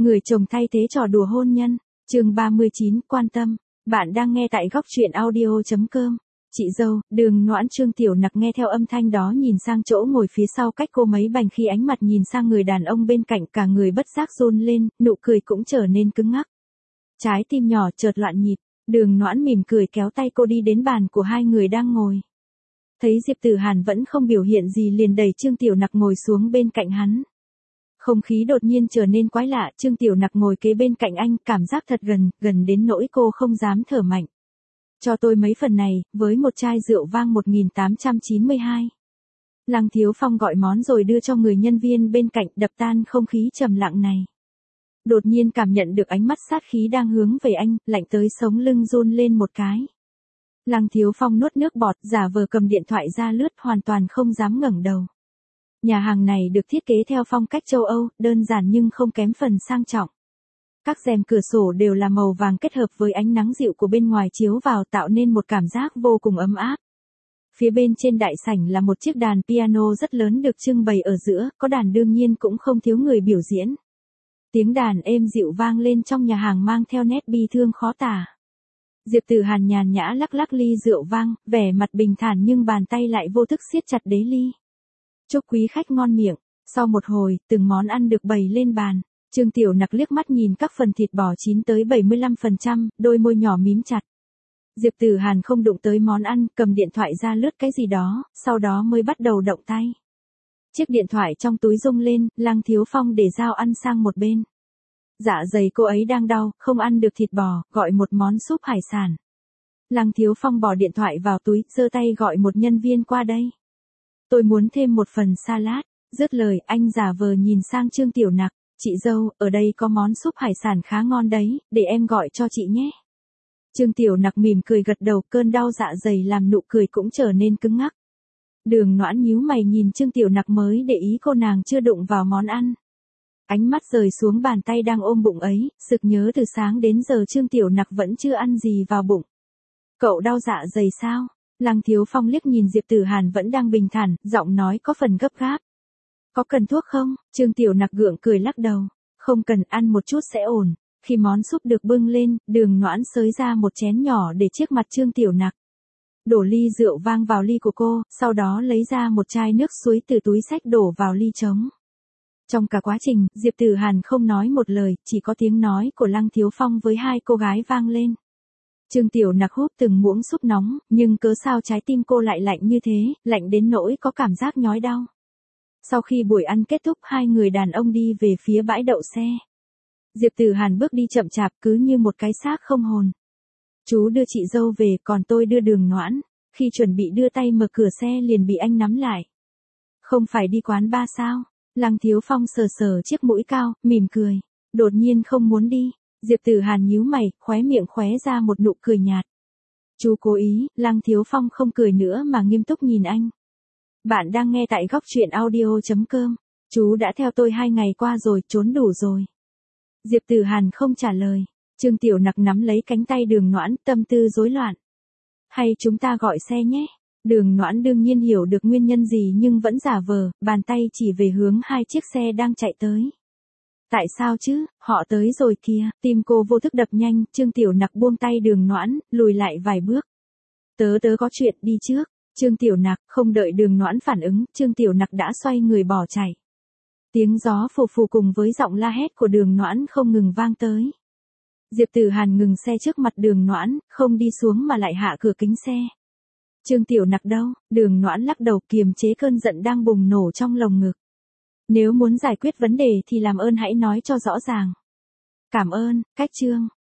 Người chồng thay thế trò đùa hôn nhân, chương 39, quan tâm. Bạn đang nghe tại góc truyện audio.com. Chị dâu, Đường Noãn Trương Tiểu Nặc nghe theo âm thanh đó nhìn sang chỗ ngồi phía sau cách cô mấy bành khi ánh mặt nhìn sang người đàn ông bên cạnh, cả người bất giác run lên, nụ cười cũng trở nên cứng ngắc. Trái tim nhỏ chợt loạn nhịp, Đường Noãn mỉm cười kéo tay cô đi đến bàn của hai người đang ngồi. Thấy Diệp Tử Hàn vẫn không biểu hiện gì liền đẩy Trương Tiểu Nặc ngồi xuống bên cạnh hắn. Không khí đột nhiên trở nên quái lạ, Trương Tiểu Nặc ngồi kế bên cạnh anh, cảm giác thật gần đến nỗi cô không dám thở mạnh. Cho tôi mấy phần này, với một chai rượu vang 1892. Lăng Thiếu Phong gọi món rồi đưa cho người nhân viên bên cạnh, đập tan không khí trầm lặng này. Đột nhiên cảm nhận được ánh mắt sát khí đang hướng về anh, lạnh tới sống lưng run lên một cái. Lăng Thiếu Phong nuốt nước bọt, giả vờ cầm điện thoại ra lướt, hoàn toàn không dám ngẩng đầu. Nhà hàng này được thiết kế theo phong cách châu Âu, đơn giản nhưng không kém phần sang trọng. Các rèm cửa sổ đều là màu vàng kết hợp với ánh nắng dịu của bên ngoài chiếu vào tạo nên một cảm giác vô cùng ấm áp. Phía bên trên đại sảnh là một chiếc đàn piano rất lớn được trưng bày ở giữa, có đàn đương nhiên cũng không thiếu người biểu diễn. Tiếng đàn êm dịu vang lên trong nhà hàng mang theo nét bi thương khó tả. Diệp Tử Hàn nhàn nhã lắc lắc ly rượu vang, vẻ mặt bình thản nhưng bàn tay lại vô thức siết chặt đế ly. Chúc quý khách ngon miệng. Sau một hồi, từng món ăn được bày lên bàn. Trương Tiểu Nặc liếc mắt nhìn các phần thịt bò chín tới 75%, đôi môi nhỏ mím chặt. Diệp Tử Hàn không đụng tới món ăn, cầm điện thoại ra lướt cái gì đó, sau đó mới bắt đầu động tay. Chiếc điện thoại trong túi rung lên, Lăng Thiếu Phong để dao ăn sang một bên. Dạ dày cô ấy đang đau, không ăn được thịt bò, gọi một món súp hải sản. Lăng Thiếu Phong bỏ điện thoại vào túi, giơ tay gọi một nhân viên qua đây. Tôi muốn thêm một phần salad. Dứt lời, anh giả vờ nhìn sang Trương Tiểu Nặc. Chị dâu, ở đây có món súp hải sản khá ngon đấy, để em gọi cho chị nhé. Trương Tiểu Nặc mỉm cười gật đầu, cơn đau dạ dày làm nụ cười cũng trở nên cứng ngắc. Đường Noãn nhíu mày nhìn Trương Tiểu Nặc mới để ý cô nàng chưa đụng vào món ăn. Ánh mắt rời xuống bàn tay đang ôm bụng ấy, sực nhớ từ sáng đến giờ Trương Tiểu Nặc vẫn chưa ăn gì vào bụng. Cậu đau dạ dày sao? Lăng Thiếu Phong liếc nhìn Diệp Tử Hàn vẫn đang bình thản, giọng nói có phần gấp gáp. Có cần thuốc không? Trương Tiểu Nặc gượng cười lắc đầu. Không cần, ăn một chút sẽ ổn. Khi món súp được bưng lên, Đường Noãn xới ra một chén nhỏ để trước mặt Trương Tiểu Nặc. Đổ ly rượu vang vào ly của cô, sau đó lấy ra một chai nước suối từ túi xách đổ vào ly trống. Trong cả quá trình, Diệp Tử Hàn không nói một lời, chỉ có tiếng nói của Lăng Thiếu Phong với hai cô gái vang lên. Trương Tiểu Nặc húp từng muỗng súp nóng, nhưng cớ sao trái tim cô lại lạnh như thế, lạnh đến nỗi có cảm giác nhói đau. Sau khi buổi ăn kết thúc, hai người đàn ông đi về phía bãi đậu xe. Diệp Tử Hàn bước đi chậm chạp cứ như một cái xác không hồn. Chú đưa chị dâu về, còn tôi đưa Đường Noãn. Khi chuẩn bị đưa tay mở cửa xe liền bị anh nắm lại. Không phải đi quán bar sao? Lăng Thiếu Phong sờ sờ chiếc mũi cao, mỉm cười. Đột nhiên không muốn đi. Diệp Tử Hàn nhíu mày, khóe miệng khóe ra một nụ cười nhạt. Chú cố ý. Lăng Thiếu Phong không cười nữa mà nghiêm túc nhìn anh. Bạn đang nghe tại góc truyện audio.com. Chú đã theo tôi 2 ngày qua rồi, trốn đủ rồi. Diệp Tử Hàn không trả lời. Trương Tiểu Nặc nắm lấy cánh tay Đường Noãn, tâm tư rối loạn. Hay chúng ta gọi xe nhé. Đường Noãn đương nhiên hiểu được nguyên nhân gì nhưng vẫn giả vờ, bàn tay chỉ về hướng hai chiếc xe đang chạy tới. Tại sao chứ, họ tới rồi kìa, tim cô vô thức đập nhanh, Trương Tiểu Nặc buông tay Đường Noãn, lùi lại vài bước. Tớ có chuyện, đi trước. Trương Tiểu Nặc, không đợi Đường Noãn phản ứng, Trương Tiểu Nặc đã xoay người bỏ chạy. Tiếng gió phù phù cùng với giọng la hét của Đường Noãn không ngừng vang tới. Diệp Tử Hàn ngừng xe trước mặt Đường Noãn, không đi xuống mà lại hạ cửa kính xe. Trương Tiểu Nặc đâu? Đường Noãn lắc đầu kiềm chế cơn giận đang bùng nổ trong lồng ngực. Nếu muốn giải quyết vấn đề thì làm ơn hãy nói cho rõ ràng. Cảm ơn, cách Trương.